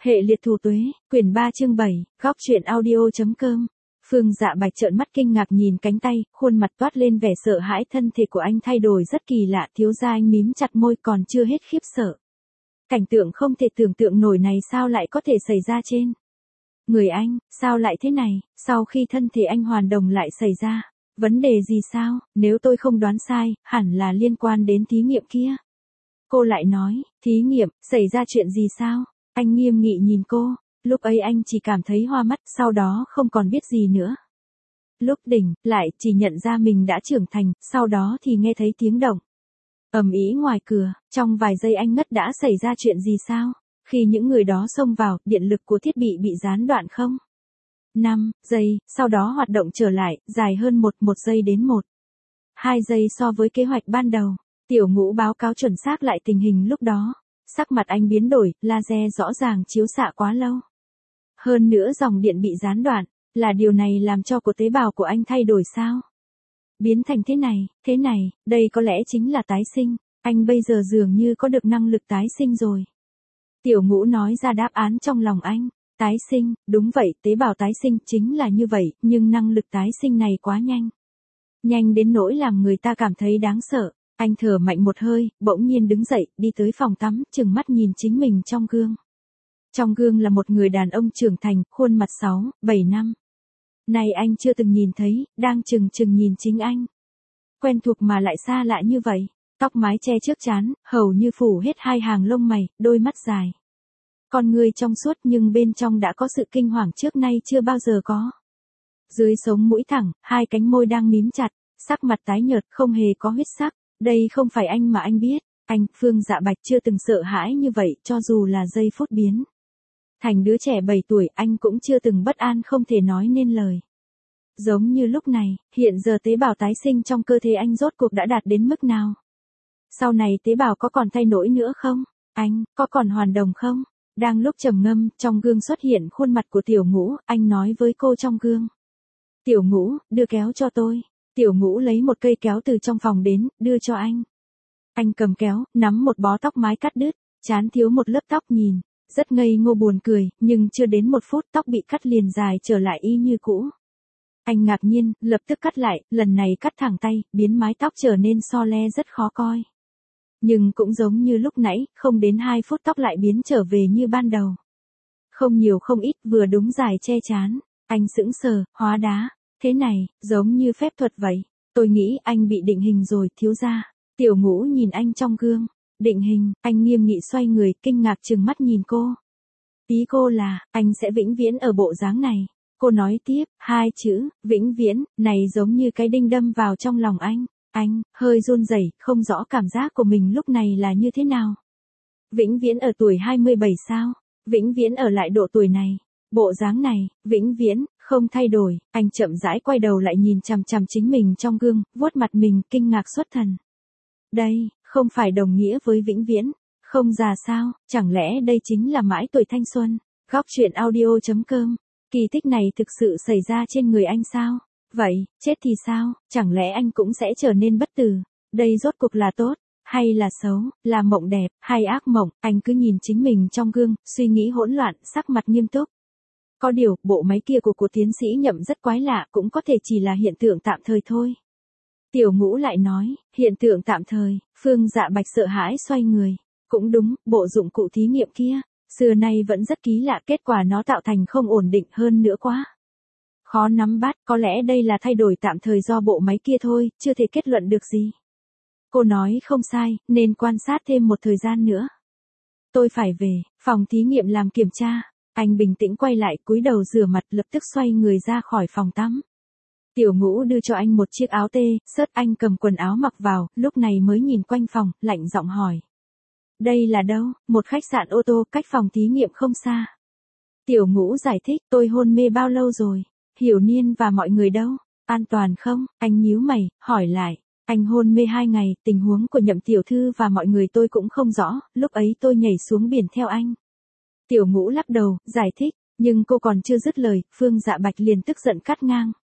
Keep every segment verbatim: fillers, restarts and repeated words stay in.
Hệ liệt thù tuế, quyển ba chương bảy, góc truyện audio.com. Phương Dạ Bạch trợn mắt kinh ngạc nhìn cánh tay, khuôn mặt toát lên vẻ sợ hãi, thân thể của anh thay đổi rất kỳ lạ, thiếu gia anh mím chặt môi còn chưa hết khiếp sợ. Cảnh tượng không thể tưởng tượng nổi này sao lại có thể xảy ra trên người anh, sao lại thế này, sau khi thân thể anh hoàn đồng lại xảy ra, vấn đề gì sao, nếu tôi không đoán sai, hẳn là liên quan đến thí nghiệm kia. Cô lại nói, thí nghiệm, xảy ra chuyện gì sao? Anh nghiêm nghị nhìn cô, lúc ấy anh chỉ cảm thấy hoa mắt, sau đó không còn biết gì nữa. Lúc đỉnh, lại chỉ nhận ra mình đã trưởng thành, sau đó thì nghe thấy tiếng động ầm ĩ ngoài cửa, trong vài giây anh ngất, đã xảy ra chuyện gì sao? Khi những người đó xông vào, điện lực của thiết bị bị gián đoạn không? năm giây, sau đó hoạt động trở lại, dài hơn một, một giây đến một, hai giây so với kế hoạch ban đầu. Tiểu Ngũ báo cáo chuẩn xác lại tình hình lúc đó. Sắc mặt anh biến đổi, laser rõ ràng chiếu xạ quá lâu. Hơn nữa dòng điện bị gián đoạn, là điều này làm cho của tế bào của anh thay đổi sao? Biến thành thế này, thế này, đây có lẽ chính là tái sinh, anh bây giờ dường như có được năng lực tái sinh rồi. Tiểu Ngũ nói ra đáp án trong lòng anh, tái sinh, đúng vậy, tế bào tái sinh chính là như vậy, nhưng năng lực tái sinh này quá nhanh. Nhanh đến nỗi làm người ta cảm thấy đáng sợ. Anh thở mạnh một hơi, bỗng nhiên đứng dậy, đi tới phòng tắm, chừng mắt nhìn chính mình trong gương. Trong gương là một người đàn ông trưởng thành, khuôn mặt sáu, bảy năm. Này anh chưa từng nhìn thấy, đang chừng chừng nhìn chính anh. Quen thuộc mà lại xa lạ như vậy, tóc mái che trước trán, hầu như phủ hết hai hàng lông mày, đôi mắt dài. Con người trong suốt nhưng bên trong đã có sự kinh hoàng trước nay chưa bao giờ có. Dưới sống mũi thẳng, hai cánh môi đang mím chặt, sắc mặt tái nhợt, không hề có huyết sắc. Đây không phải anh mà anh biết, anh, Phương Dạ Bạch chưa từng sợ hãi như vậy, cho dù là giây phút biến thành đứa trẻ bảy tuổi, anh cũng chưa từng bất an không thể nói nên lời. Giống như lúc này, hiện giờ tế bào tái sinh trong cơ thể anh rốt cuộc đã đạt đến mức nào? Sau này tế bào có còn thay đổi nữa không? Anh, có còn hoàn đồng không? Đang lúc trầm ngâm, trong gương xuất hiện khuôn mặt của Tiểu Ngũ, anh nói với cô trong gương. Tiểu Ngũ, đưa kéo cho tôi. Tiểu Ngũ lấy một cây kéo từ trong phòng đến, đưa cho anh. Anh cầm kéo, nắm một bó tóc mái cắt đứt, chán thiếu một lớp tóc, nhìn rất ngây ngô buồn cười, nhưng chưa đến một phút tóc bị cắt liền dài trở lại y như cũ. Anh ngạc nhiên, lập tức cắt lại, lần này cắt thẳng tay, biến mái tóc trở nên so le rất khó coi. Nhưng cũng giống như lúc nãy, không đến hai phút tóc lại biến trở về như ban đầu. Không nhiều không ít, vừa đúng dài che chán. Anh sững sờ, hóa đá. Thế này, giống như phép thuật vậy. Tôi nghĩ anh bị định hình rồi, thiếu gia. Tiểu Ngũ nhìn anh trong gương. Định hình, anh nghiêm nghị xoay người, kinh ngạc trừng mắt nhìn cô. Ý cô là, anh sẽ vĩnh viễn ở bộ dáng này. Cô nói tiếp, hai chữ, vĩnh viễn, này giống như cái đinh đâm vào trong lòng anh. Anh, hơi run rẩy, không rõ cảm giác của mình lúc này là như thế nào. Vĩnh viễn ở tuổi hai mươi bảy sao? Vĩnh viễn ở lại độ tuổi này. Bộ dáng này, vĩnh viễn, không thay đổi. Anh chậm rãi quay đầu lại nhìn chằm chằm chính mình trong gương, vuốt mặt mình, kinh ngạc xuất thần. Đây, không phải đồng nghĩa với vĩnh viễn. Không già sao, chẳng lẽ đây chính là mãi tuổi thanh xuân? Góc truyện audio.com. Kỳ tích này thực sự xảy ra trên người anh sao? Vậy, chết thì sao? Chẳng lẽ anh cũng sẽ trở nên bất tử? Đây rốt cuộc là tốt, hay là xấu, là mộng đẹp, hay ác mộng? Anh cứ nhìn chính mình trong gương, suy nghĩ hỗn loạn, sắc mặt nghiêm túc. Có điều, bộ máy kia của của tiến sĩ Nhậm rất quái lạ, cũng có thể chỉ là hiện tượng tạm thời thôi. Tiểu Ngũ lại nói, hiện tượng tạm thời. Phương Dạ Bạch sợ hãi xoay người. Cũng đúng, bộ dụng cụ thí nghiệm kia, xưa nay vẫn rất kỳ lạ, kết quả nó tạo thành không ổn định hơn nữa quá. Khó nắm bắt, có lẽ đây là thay đổi tạm thời do bộ máy kia thôi, chưa thể kết luận được gì. Cô nói không sai, nên quan sát thêm một thời gian nữa. Tôi phải về, phòng thí nghiệm làm kiểm tra. Anh bình tĩnh quay lại, cúi đầu rửa mặt, lập tức xoay người ra khỏi phòng tắm. Tiểu Ngũ đưa cho anh một chiếc áo tê, sớt, anh cầm quần áo mặc vào, lúc này mới nhìn quanh phòng, lạnh giọng hỏi. Đây là đâu? Một khách sạn ô tô, cách phòng thí nghiệm không xa. Tiểu Ngũ giải thích, tôi hôn mê bao lâu rồi? Hiểu Niên và mọi người đâu? An toàn không? Anh nhíu mày, hỏi lại. Anh hôn mê hai ngày, tình huống của Nhậm tiểu thư và mọi người tôi cũng không rõ, lúc ấy tôi nhảy xuống biển theo anh. Tiểu Ngũ lắc đầu, giải thích, nhưng cô còn chưa dứt lời, Phương Dạ Bạch liền tức giận cắt ngang.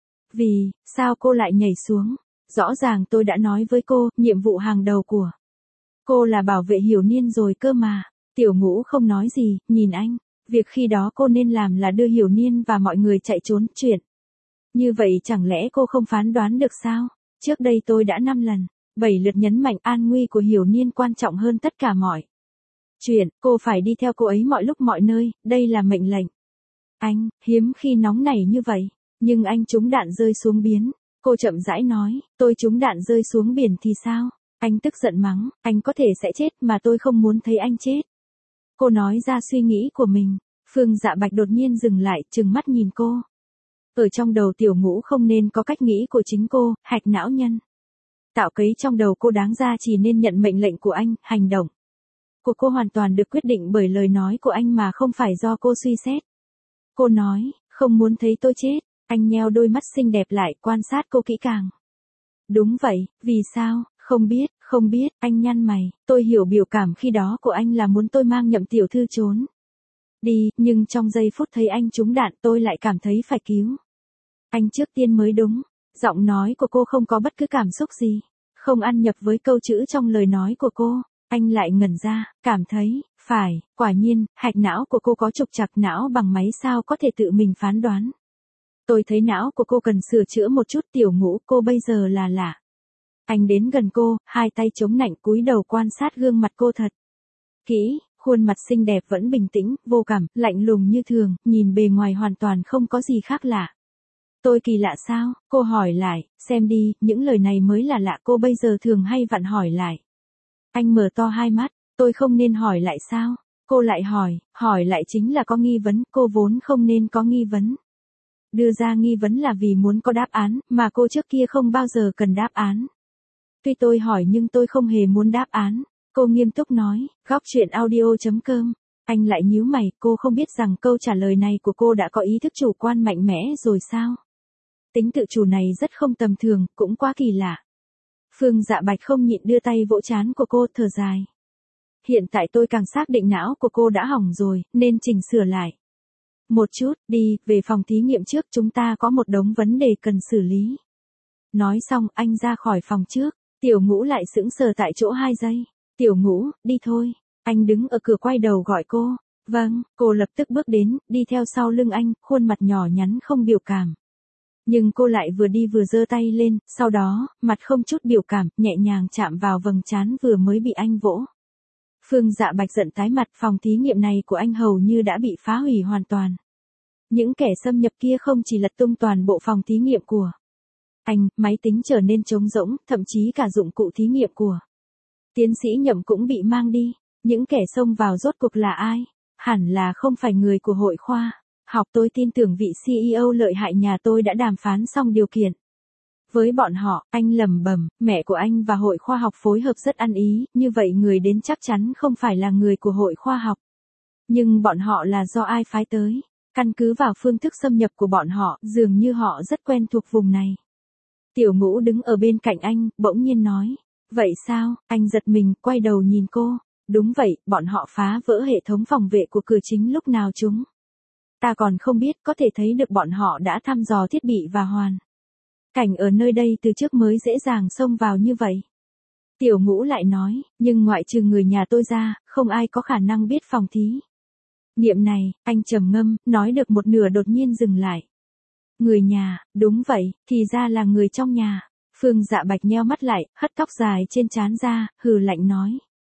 Vì, sao cô lại nhảy xuống? Rõ ràng tôi đã nói với cô, nhiệm vụ hàng đầu của cô là bảo vệ Hiểu Niên rồi cơ mà. Tiểu Ngũ không nói gì, nhìn anh. Việc khi đó cô nên làm là đưa Hiểu Niên và mọi người chạy trốn chuyện. Như vậy chẳng lẽ cô không phán đoán được sao? Trước đây tôi đã năm lần, bảy lượt nhấn mạnh an nguy của Hiểu Niên quan trọng hơn tất cả mọi chuyện, cô phải đi theo cô ấy mọi lúc mọi nơi, đây là mệnh lệnh. Anh, hiếm khi nóng nảy như vậy, nhưng anh trúng đạn rơi xuống biển. Cô chậm rãi nói, tôi trúng đạn rơi xuống biển thì sao? Anh tức giận mắng, anh có thể sẽ chết mà tôi không muốn thấy anh chết. Cô nói ra suy nghĩ của mình, Phương Dạ Bạch đột nhiên dừng lại, trừng mắt nhìn cô. Ở trong đầu Tiểu Ngũ không nên có cách nghĩ của chính cô, hạch não nhân. Tạo cấy trong đầu cô đáng ra chỉ nên nhận mệnh lệnh của anh, hành động của cô hoàn toàn được quyết định bởi lời nói của anh mà không phải do cô suy xét. Cô nói, không muốn thấy tôi chết. Anh nheo đôi mắt xinh đẹp lại, quan sát cô kỹ càng. Đúng vậy, vì sao? Không biết, không biết, anh nhăn mày, tôi hiểu biểu cảm khi đó của anh là muốn tôi mang Nhậm tiểu thư trốn đi, nhưng trong giây phút thấy anh trúng đạn tôi lại cảm thấy phải cứu anh trước tiên mới đúng. Giọng nói của cô không có bất cứ cảm xúc gì, không ăn nhập với câu chữ trong lời nói của cô. Anh lại ngẩn ra, cảm thấy, phải, quả nhiên, hạch não của cô có trục trặc, não bằng máy sao có thể tự mình phán đoán. Tôi thấy não của cô cần sửa chữa một chút. Tiểu Ngũ, cô bây giờ là lạ. Anh đến gần cô, hai tay chống nạnh cúi đầu quan sát gương mặt cô thật kỹ, khuôn mặt xinh đẹp vẫn bình tĩnh, vô cảm, lạnh lùng như thường, nhìn bề ngoài hoàn toàn không có gì khác lạ. Tôi kỳ lạ sao? Cô hỏi lại, xem đi, những lời này mới là lạ. Cô bây giờ thường hay vặn hỏi lại. Anh mở to hai mắt, tôi không nên hỏi lại sao? Cô lại hỏi, hỏi lại chính là có nghi vấn, cô vốn không nên có nghi vấn. Đưa ra nghi vấn là vì muốn có đáp án, mà cô trước kia không bao giờ cần đáp án. Tuy tôi hỏi nhưng tôi không hề muốn đáp án. Cô nghiêm túc nói, góc chuyện audio chấm com. Anh lại nhíu mày, cô không biết rằng câu trả lời này của cô đã có ý thức chủ quan mạnh mẽ rồi sao? Tính tự chủ này rất không tầm thường, cũng quá kỳ lạ. Phương Dạ Bạch không nhịn đưa tay vỗ trán của cô, thở dài. Hiện tại tôi càng xác định não của cô đã hỏng rồi, nên chỉnh sửa lại một chút, đi, về phòng thí nghiệm trước, chúng ta có một đống vấn đề cần xử lý. Nói xong, anh ra khỏi phòng trước. Tiểu Ngũ lại sững sờ tại chỗ hai giây. Tiểu Ngũ, đi thôi. Anh đứng ở cửa quay đầu gọi cô. Vâng, cô lập tức bước đến, đi theo sau lưng anh, khuôn mặt nhỏ nhắn không biểu cảm. Nhưng cô lại vừa đi vừa giơ tay lên, sau đó, mặt không chút biểu cảm, nhẹ nhàng chạm vào vầng trán vừa mới bị anh vỗ. Phương Dạ Bạch giận tái mặt, phòng thí nghiệm này của anh hầu như đã bị phá hủy hoàn toàn. Những kẻ xâm nhập kia không chỉ lật tung toàn bộ phòng thí nghiệm của anh, máy tính trở nên trống rỗng, thậm chí cả dụng cụ thí nghiệm của tiến sĩ Nhậm cũng bị mang đi. Những kẻ xông vào rốt cuộc là ai? Hẳn là không phải người của hội khoa học. Tôi tin tưởng vị xê e ô lợi hại nhà tôi đã đàm phán xong điều kiện với bọn họ. Anh lẩm bẩm, mẹ của anh và hội khoa học phối hợp rất ăn ý, như vậy người đến chắc chắn không phải là người của hội khoa học. Nhưng bọn họ là do ai phái tới? Căn cứ vào phương thức xâm nhập của bọn họ, dường như họ rất quen thuộc vùng này. Tiểu Ngũ đứng ở bên cạnh anh, bỗng nhiên nói. Vậy sao? Anh giật mình, quay đầu nhìn cô. Đúng vậy, bọn họ phá vỡ hệ thống phòng vệ của cửa chính lúc nào chúng ta còn không biết, có thể thấy được bọn họ đã thăm dò thiết bị và hoàn cảnh ở nơi đây từ trước mới dễ dàng xông vào như vậy. Tiểu Ngũ lại nói, nhưng ngoại trừ người nhà tôi ra, không ai có khả năng biết phòng thí nghiệm này. Anh trầm ngâm, nói được một nửa đột nhiên dừng lại. Người nhà, đúng vậy, thì ra là người trong nhà. Phương Dạ Bạch nheo mắt lại, hất tóc dài trên trán ra, hừ lạnh nói.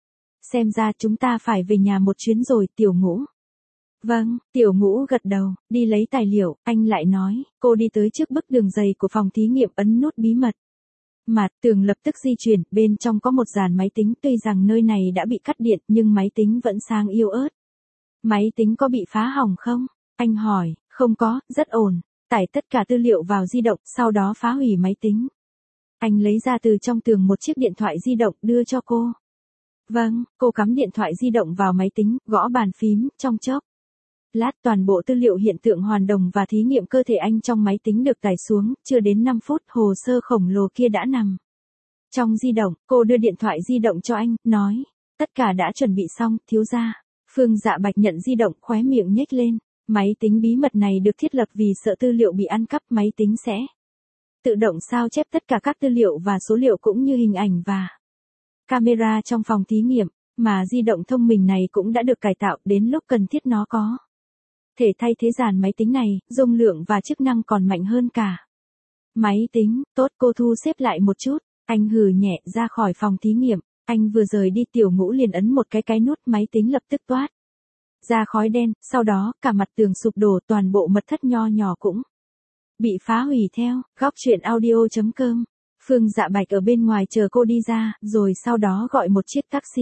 Xem ra chúng ta phải về nhà một chuyến rồi, Tiểu Ngũ. Vâng, Tiểu Ngũ gật đầu, đi lấy tài liệu. Anh lại nói, cô đi tới trước bức tường dày của phòng thí nghiệm, ấn nút bí mật. Mặt tường lập tức di chuyển, bên trong có một dàn máy tính, tuy rằng nơi này đã bị cắt điện, nhưng máy tính vẫn sáng yếu ớt. Máy tính có bị phá hỏng không? Anh hỏi, không có, rất ổn. Tải tất cả tư liệu vào di động, sau đó phá hủy máy tính. Anh lấy ra từ trong tường một chiếc điện thoại di động, đưa cho cô. Vâng, cô cắm điện thoại di động vào máy tính, gõ bàn phím, trong chốc lát toàn bộ tư liệu hiện tượng hoàn đồng và thí nghiệm cơ thể anh trong máy tính được tải xuống, chưa đến năm phút, hồ sơ khổng lồ kia đã nằm trong di động. Cô đưa điện thoại di động cho anh, nói, tất cả đã chuẩn bị xong, thiếu gia. Phương Dạ Bạch nhận di động, khóe miệng nhếch lên. Máy tính bí mật này được thiết lập vì sợ tư liệu bị ăn cắp, máy tính sẽ tự động sao chép tất cả các tư liệu và số liệu cũng như hình ảnh và camera trong phòng thí nghiệm, mà di động thông minh này cũng đã được cải tạo, đến lúc cần thiết nó có thể thay thế dàn máy tính này, dung lượng và chức năng còn mạnh hơn cả. Máy tính, tốt, cô thu xếp lại một chút. Anh hừ nhẹ ra khỏi phòng thí nghiệm. Anh vừa rời đi Tiểu Ngũ liền ấn một cái cái nút, máy tính lập tức toát ra khói đen, sau đó cả mặt tường sụp đổ, toàn bộ mật thất nho nhỏ cũng bị phá hủy theo. Góc truyện audio chấm com. Phương Dạ Bạch ở bên ngoài chờ cô đi ra, rồi sau đó gọi một chiếc taxi.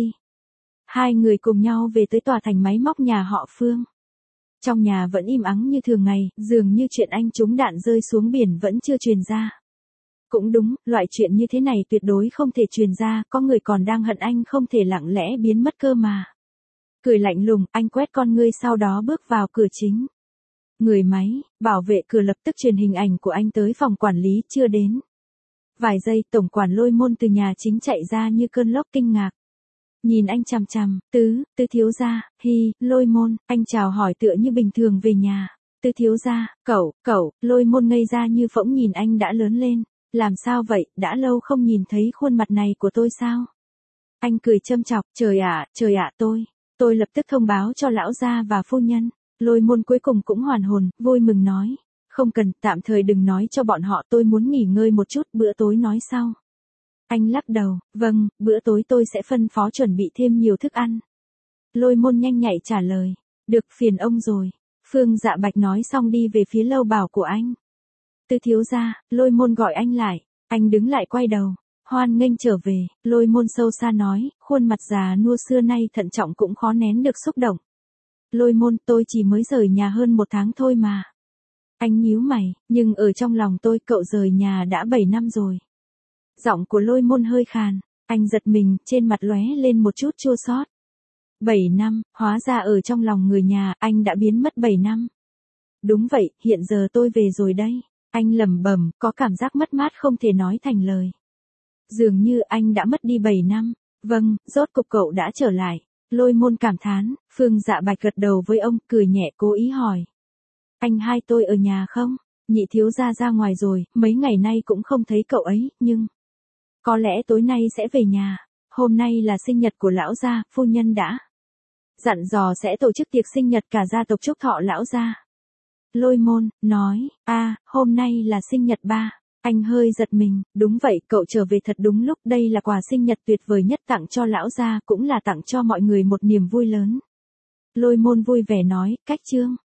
Hai người cùng nhau về tới tòa thành máy móc nhà họ Phương. Trong nhà vẫn im ắng như thường ngày, dường như chuyện anh trúng đạn rơi xuống biển vẫn chưa truyền ra. Cũng đúng, loại chuyện như thế này tuyệt đối không thể truyền ra, có người còn đang hận anh không thể lặng lẽ biến mất cơ mà. Cười lạnh lùng, anh quét con ngươi sau đó bước vào cửa chính. Người máy, bảo vệ cửa lập tức truyền hình ảnh của anh tới phòng quản lý, chưa đến vài giây, tổng quản Lôi Môn từ nhà chính chạy ra như cơn lốc kinh ngạc. Nhìn anh chằm chằm, tứ, tứ thiếu gia, hi, Lôi Môn, anh chào hỏi tựa như bình thường về nhà. Tứ thiếu gia, cậu, cậu, Lôi Môn ngây ra như phỗng nhìn anh đã lớn lên. Làm sao vậy, đã lâu không nhìn thấy khuôn mặt này của tôi sao? Anh cười châm chọc, trời ạ, trời ạ tôi, tôi lập tức thông báo cho lão gia và phu nhân. Lôi Môn cuối cùng cũng hoàn hồn, vui mừng nói. Không cần, tạm thời đừng nói cho bọn họ, tôi muốn nghỉ ngơi một chút, bữa tối nói sau. Anh lắc đầu, vâng, bữa tối tôi sẽ phân phó chuẩn bị thêm nhiều thức ăn. Lôi Môn nhanh nhạy trả lời, được, phiền ông rồi. Phương Dạ Bạch nói xong đi về phía lâu bảo của anh. Tứ thiếu gia, Lôi Môn gọi anh lại, anh đứng lại quay đầu, hoan nghênh trở về. Lôi Môn sâu xa nói, khuôn mặt già nua xưa nay thận trọng cũng khó nén được xúc động. Lôi Môn, tôi chỉ mới rời nhà hơn một tháng thôi mà. Anh nhíu mày, nhưng ở trong lòng tôi cậu rời nhà đã bảy năm rồi. Giọng của Lôi Môn hơi khàn, anh giật mình, trên mặt lóe lên một chút chua xót. bảy năm, hóa ra ở trong lòng người nhà, anh đã biến mất bảy năm. Đúng vậy, hiện giờ tôi về rồi đây. Anh lẩm bẩm, có cảm giác mất mát không thể nói thành lời. Dường như anh đã mất đi bảy năm. Vâng, rốt cục cậu đã trở lại. Lôi Môn cảm thán, Phương Dạ Bạch gật đầu với ông, cười nhẹ cố ý hỏi. Anh hai tôi ở nhà không? Nhị thiếu gia ra ngoài rồi, mấy ngày nay cũng không thấy cậu ấy, nhưng có lẽ tối nay sẽ về nhà. Hôm nay là sinh nhật của lão gia, phu nhân đã dặn dò sẽ tổ chức tiệc sinh nhật cả gia tộc chúc thọ lão gia. Lôi Môn nói, a, hôm nay là sinh nhật ba. Anh hơi giật mình, đúng vậy, cậu trở về thật đúng lúc, đây là quà sinh nhật tuyệt vời nhất tặng cho lão gia, cũng là tặng cho mọi người một niềm vui lớn. Lôi Môn vui vẻ nói, cách chương.